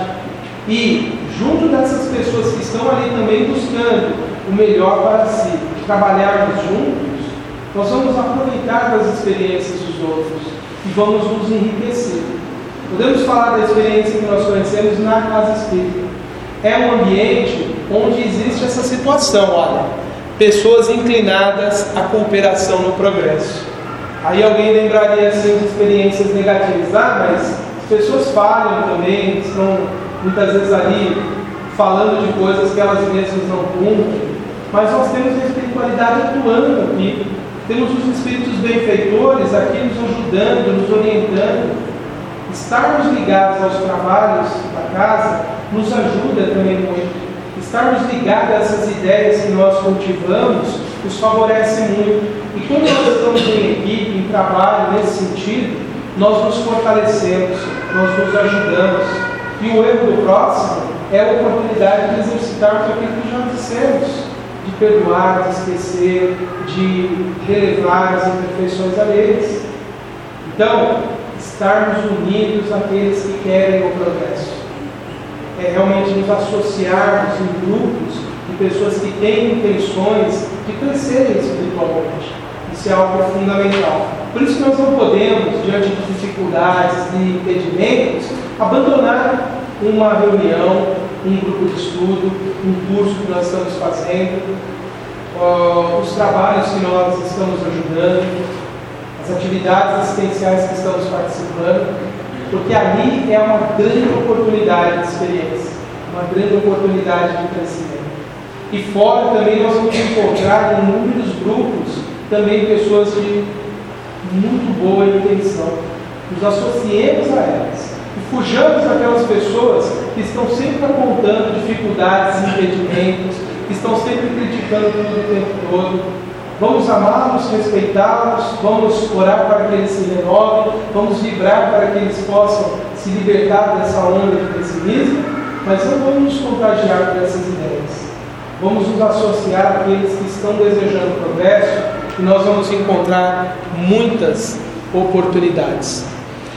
E, junto dessas pessoas que estão ali também buscando o melhor para si, trabalharmos juntos, nós vamos aproveitar das experiências dos outros e vamos nos enriquecer. Podemos falar da experiência que nós conhecemos na casa espírita. É um ambiente onde existe essa situação, olha, pessoas inclinadas à cooperação no progresso. Aí alguém lembraria assim de experiências negativas, ah, mas as pessoas falham também, estão muitas vezes ali falando de coisas que elas mesmas não cumprem, mas nós temos a espiritualidade atuando aqui, temos os espíritos benfeitores aqui nos ajudando, nos orientando. Estarmos ligados aos trabalhos da casa nos ajuda também muito. Estarmos ligados a essas ideias que nós cultivamos nos favorece muito. E quando nós estamos em equipe, em trabalho, nesse sentido, nós nos fortalecemos, nós nos ajudamos. E o erro do próximo é a oportunidade de exercitarmos aquilo que já dissemos, de perdoar, de esquecer, de relevar as imperfeições alheias. Então, estarmos unidos àqueles que querem o progresso. É realmente nos associarmos em grupos de pessoas que têm intenções de crescerem espiritualmente. Isso é algo fundamental. Por isso que nós não podemos, diante de dificuldades e impedimentos, abandonar uma reunião, um grupo de estudo, um curso que nós estamos fazendo, uh, os trabalhos que nós estamos ajudando, as atividades assistenciais que estamos participando, porque ali é uma grande oportunidade de experiência, uma grande oportunidade de crescimento. E fora também nós vamos encontrar em inúmeros grupos também pessoas de muito boa intenção. Nos associemos a elas e fujamos daquelas pessoas que estão sempre apontando dificuldades, impedimentos, que estão sempre criticando tudo o tempo todo. Vamos amá-los, respeitá-los, vamos orar para que eles se renovem, vamos vibrar para que eles possam se libertar dessa onda de pessimismo, mas não vamos nos contagiar por essas ideias. Vamos nos associar àqueles que estão desejando progresso e nós vamos encontrar muitas oportunidades.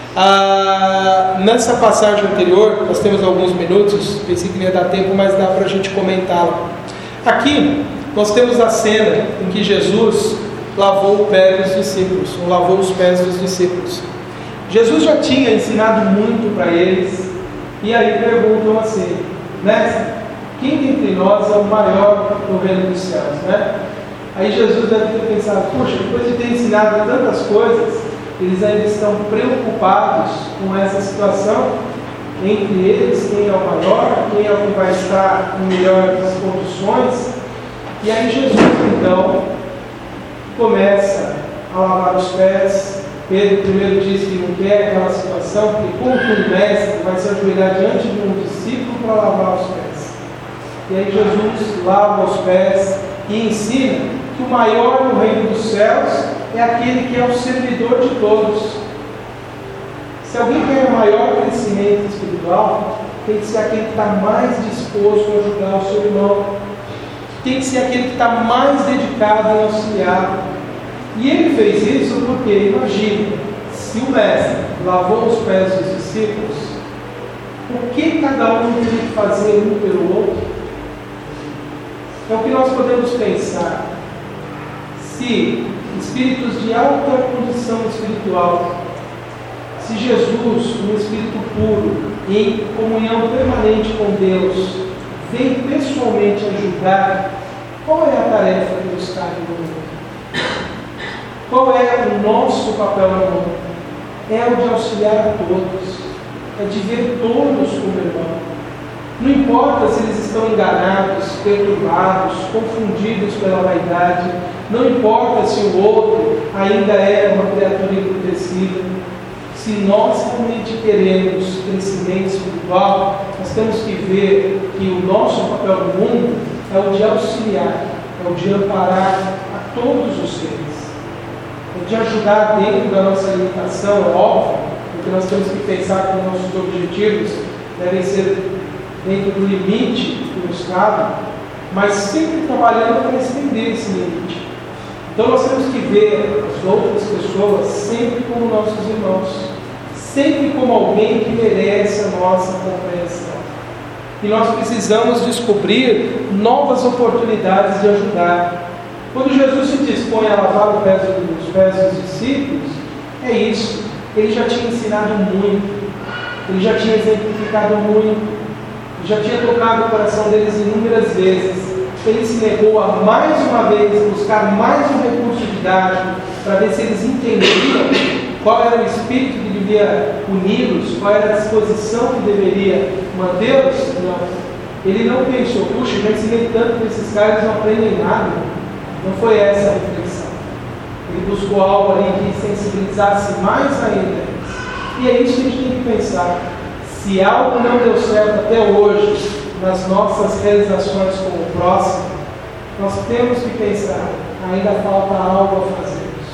Ah, nessa passagem anterior, nós temos alguns minutos, pensei que não ia dar tempo, mas dá para a gente comentá-la. Aqui, nós temos a cena em que Jesus lavou o pé dos discípulos, ou lavou os pés dos discípulos. Jesus já tinha ensinado muito para eles, e aí perguntam assim, mestre, quem dentre nós é o maior no reino dos céus, né? Aí Jesus deve ter pensado, poxa, depois de ter ensinado tantas coisas, eles ainda estão preocupados com essa situação, entre eles, quem é o maior, quem é o que vai estar em melhores condições. E aí Jesus, então, começa a lavar os pés. Pedro primeiro diz que não quer aquela situação, porque como que um mestre vai se ajoelhar diante de um discípulo para lavar os pés? E aí Jesus lava os pés e ensina que o maior no reino dos céus é aquele que é o servidor de todos. Se alguém quer um maior crescimento espiritual, tem que ser aquele que está mais disposto a ajudar o seu irmão. Tem que ser aquele que está mais dedicado em auxiliar. E ele fez isso porque, imagina, se o mestre lavou os pés dos discípulos, o que cada um teria que fazer um pelo outro? É o que nós podemos pensar. Se espíritos de alta condição espiritual, se Jesus, um espírito puro, em comunhão permanente com Deus, vem pessoalmente ajudar, qual é a tarefa que nos cabe no mundo? Qual é o nosso papel no mundo? É o de auxiliar a todos, é de ver todos como irmão. Não importa se eles estão enganados, perturbados, confundidos pela vaidade, não importa se o outro ainda é uma criatura embrutecida. Se nós realmente queremos crescimento espiritual, nós temos que ver que o nosso papel no mundo é o de auxiliar, é o de amparar a todos os seres. De ajudar dentro da nossa limitação, é óbvio, porque nós temos que pensar que os nossos objetivos devem ser dentro do limite que nos cabe, mas sempre trabalhando para estender esse limite. Então nós temos que ver as outras pessoas sempre como nossos irmãos, sempre como alguém que merece a nossa compreensão. E nós precisamos descobrir novas oportunidades de ajudar. Quando Jesus se dispõe a lavar os pés dos discípulos, é isso. Ele já tinha ensinado muito, ele já tinha exemplificado muito, ele já tinha tocado o coração deles inúmeras vezes. Ele se negou a mais uma vez buscar mais um recurso didático para ver se eles entendiam qual era o espírito que devia uni-los, qual era a disposição que deveria mantê-los. Não. Ele não pensou, puxa, já ensinei tanto para esses caras, não aprendem nada. Não foi essa a reflexão. Ele buscou algo ali que sensibilizasse mais ainda. E é isso que a gente tem que pensar. Se algo não deu certo até hoje nas nossas realizações com o próximo, nós temos que pensar, ainda falta algo a fazermos.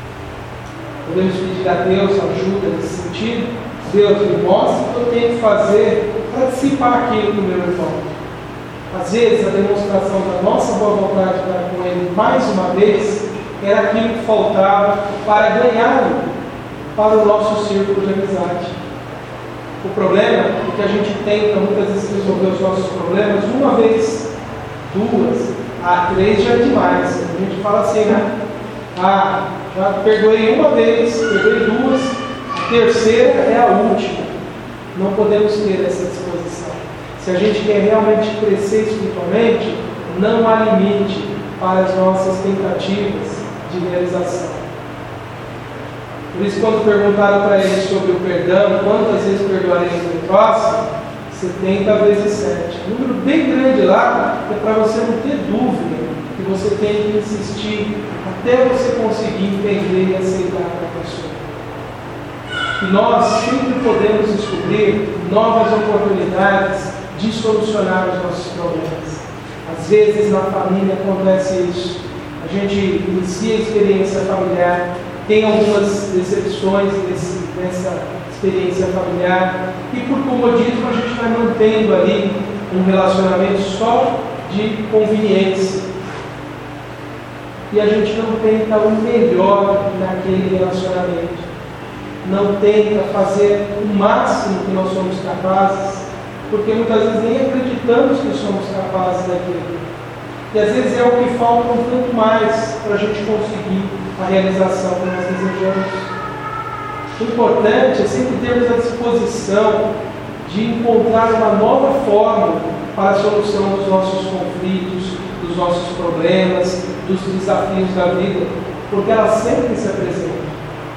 Podemos pedir a Deus ajuda nesse sentido. Deus, me mostra o que eu tenho que fazer para dissipar aquilo do meu irmão. Às vezes, a demonstração da nossa boa vontade para com ele, mais uma vez, era aquilo que faltava para ganhá-lo para o nosso círculo de amizade. O problema é que a gente tenta muitas vezes resolver os nossos problemas uma vez, duas, ah, três já é demais. A gente fala assim, né? Ah, já perdoei uma vez, perdoei duas, a terceira é a última. Não podemos ter essa disposição. Se a gente quer realmente crescer espiritualmente, não há limite para as nossas tentativas de realização. Por isso, quando perguntaram para ele sobre o perdão, quantas vezes perdoaremos o próximo? setenta vezes sete. Um número bem grande lá, é para você não ter dúvida, que você tem que insistir até você conseguir entender e aceitar a pessoa. E nós sempre podemos descobrir novas oportunidades de solucionar os nossos problemas. Às vezes na família acontece isso. A gente inicia a experiência familiar, tem algumas decepções nesse, nessa experiência familiar, e por comodismo a gente vai mantendo ali um relacionamento só de conveniência. E a gente não tenta o melhor naquele relacionamento. Não tenta fazer o máximo que nós somos capazes, porque muitas vezes nem acreditamos que somos capazes daquilo. E às vezes é o que falta um tanto mais para a gente conseguir a realização que nós desejamos. O importante é sempre termos a disposição de encontrar uma nova forma para a solução dos nossos conflitos, dos nossos problemas, dos desafios da vida, porque ela sempre se apresenta. O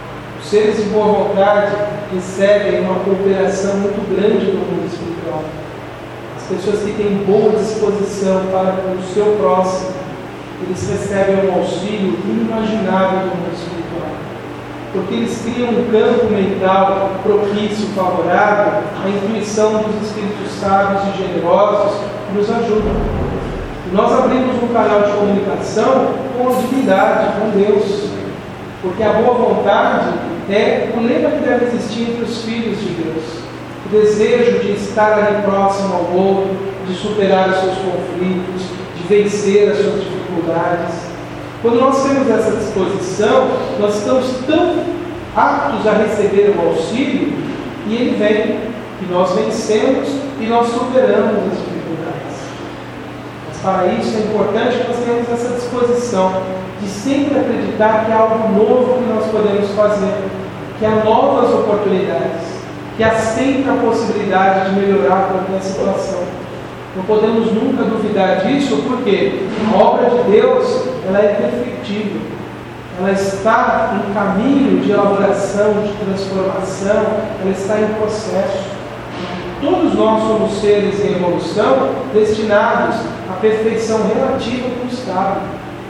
Os seres de boa vontade recebem uma cooperação muito grande do mundo espiritual. As pessoas que têm boa disposição para o seu próximo, eles recebem um auxílio inimaginável do mundo espiritual. Porque eles criam um campo mental propício, favorável à intuição dos espíritos sábios e generosos que nos ajudam. E nós abrimos um canal de comunicação com a divindade, com Deus. Porque a boa vontade é o lema que deve existir entre os filhos de Deus. O desejo de estar ali próximo ao outro, de superar os seus conflitos, de vencer as suas dificuldades. Quando nós temos essa disposição, nós estamos tão aptos a receber o auxílio, e ele vem, e nós vencemos, e nós superamos as dificuldades. Mas para isso é importante que nós tenhamos essa disposição de sempre acreditar que há algo novo que nós podemos fazer, que há novas oportunidades, que há sempre a possibilidade de melhorar qualquer situação. Não podemos nunca duvidar disso, porque a obra de Deus ela é perfectível. Ela está em caminho de elaboração, de transformação, ela está em processo. Todos nós somos seres em evolução, destinados à perfeição relativa do estado.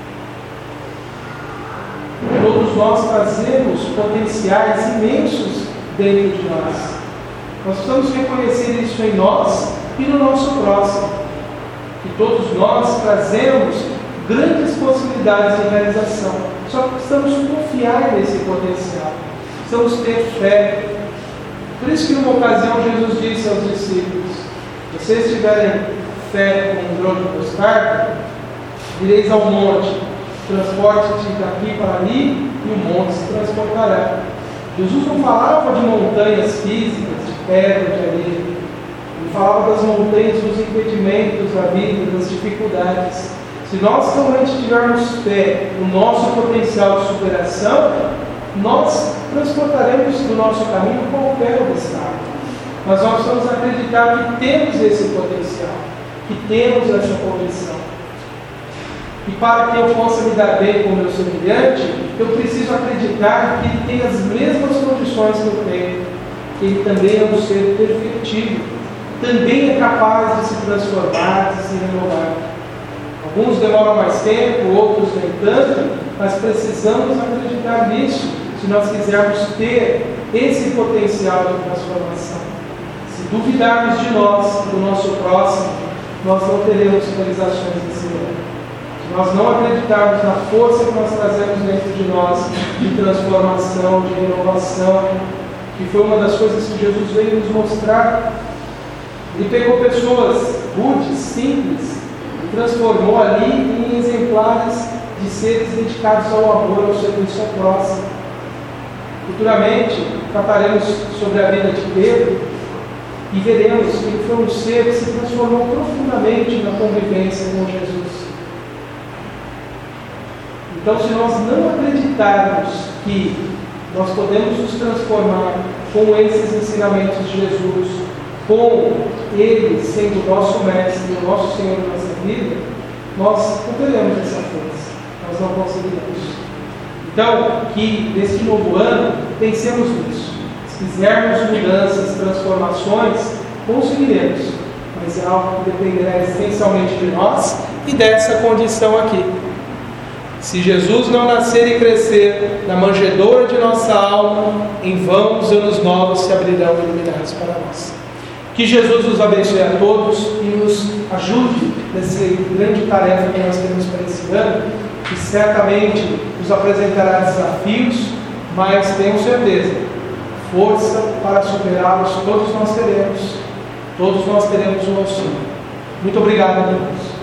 Todos nós trazemos potenciais imensos dentro de nós. Nós precisamos reconhecer isso em nós e no nosso próximo. Que todos nós trazemos grandes possibilidades de realização. Só que precisamos confiar nesse potencial. Precisamos ter fé. Por isso que numa ocasião Jesus disse aos discípulos: se vocês tiverem fé como um grão de mostarda, direis ao monte: transporte-te daqui para ali, e o monte se transportará. Jesus não falava de montanhas físicas, de pedra, de areia. Ele falava das montanhas, dos impedimentos da vida, das dificuldades. Se nós realmente tivermos fé no nosso potencial de superação, nós transportaremos do nosso caminho qualquer obstáculo. Mas nós precisamos acreditar que temos esse potencial, que temos essa condição. E para que eu possa me dar bem com o meu semelhante, eu preciso acreditar que ele tem as mesmas condições que eu tenho, que ele também é um ser perfeitível, também é capaz de se transformar, de se renovar. Alguns demoram mais tempo, outros nem tanto, mas precisamos acreditar nisso, se nós quisermos ter esse potencial de transformação. Se duvidarmos de nós, do nosso próximo, nós não teremos realizações desse ano. Se nós não acreditarmos na força que nós trazemos dentro de nós, de transformação, de renovação, que foi uma das coisas que Jesus veio nos mostrar. Ele pegou pessoas rudes, simples, e transformou ali em exemplares de seres dedicados ao amor, ao serviço ao próximo. Futuramente, trataremos sobre a vida de Pedro e veremos que ele foi um ser que se transformou profundamente na convivência com Jesus. Então, se nós não acreditarmos que nós podemos nos transformar com esses ensinamentos de Jesus, com Ele sendo o nosso Mestre, o nosso Senhor da nossa vida, nós não teremos essa força, nós não conseguiremos. Então, que neste novo ano, pensemos nisso. Se quisermos mudanças, transformações, conseguiremos, mas é algo que dependerá essencialmente de nós e dessa condição aqui. Se Jesus não nascer e crescer na manjedoura de nossa alma, em vão os anos novos se abrirão iluminados para nós. Que Jesus nos abençoe a todos e nos ajude nessa grande tarefa que nós temos para esse ano, que certamente nos apresentará desafios, mas tenho certeza, força para superá-los todos nós teremos, todos nós teremos um auxílio. Muito obrigado a todos.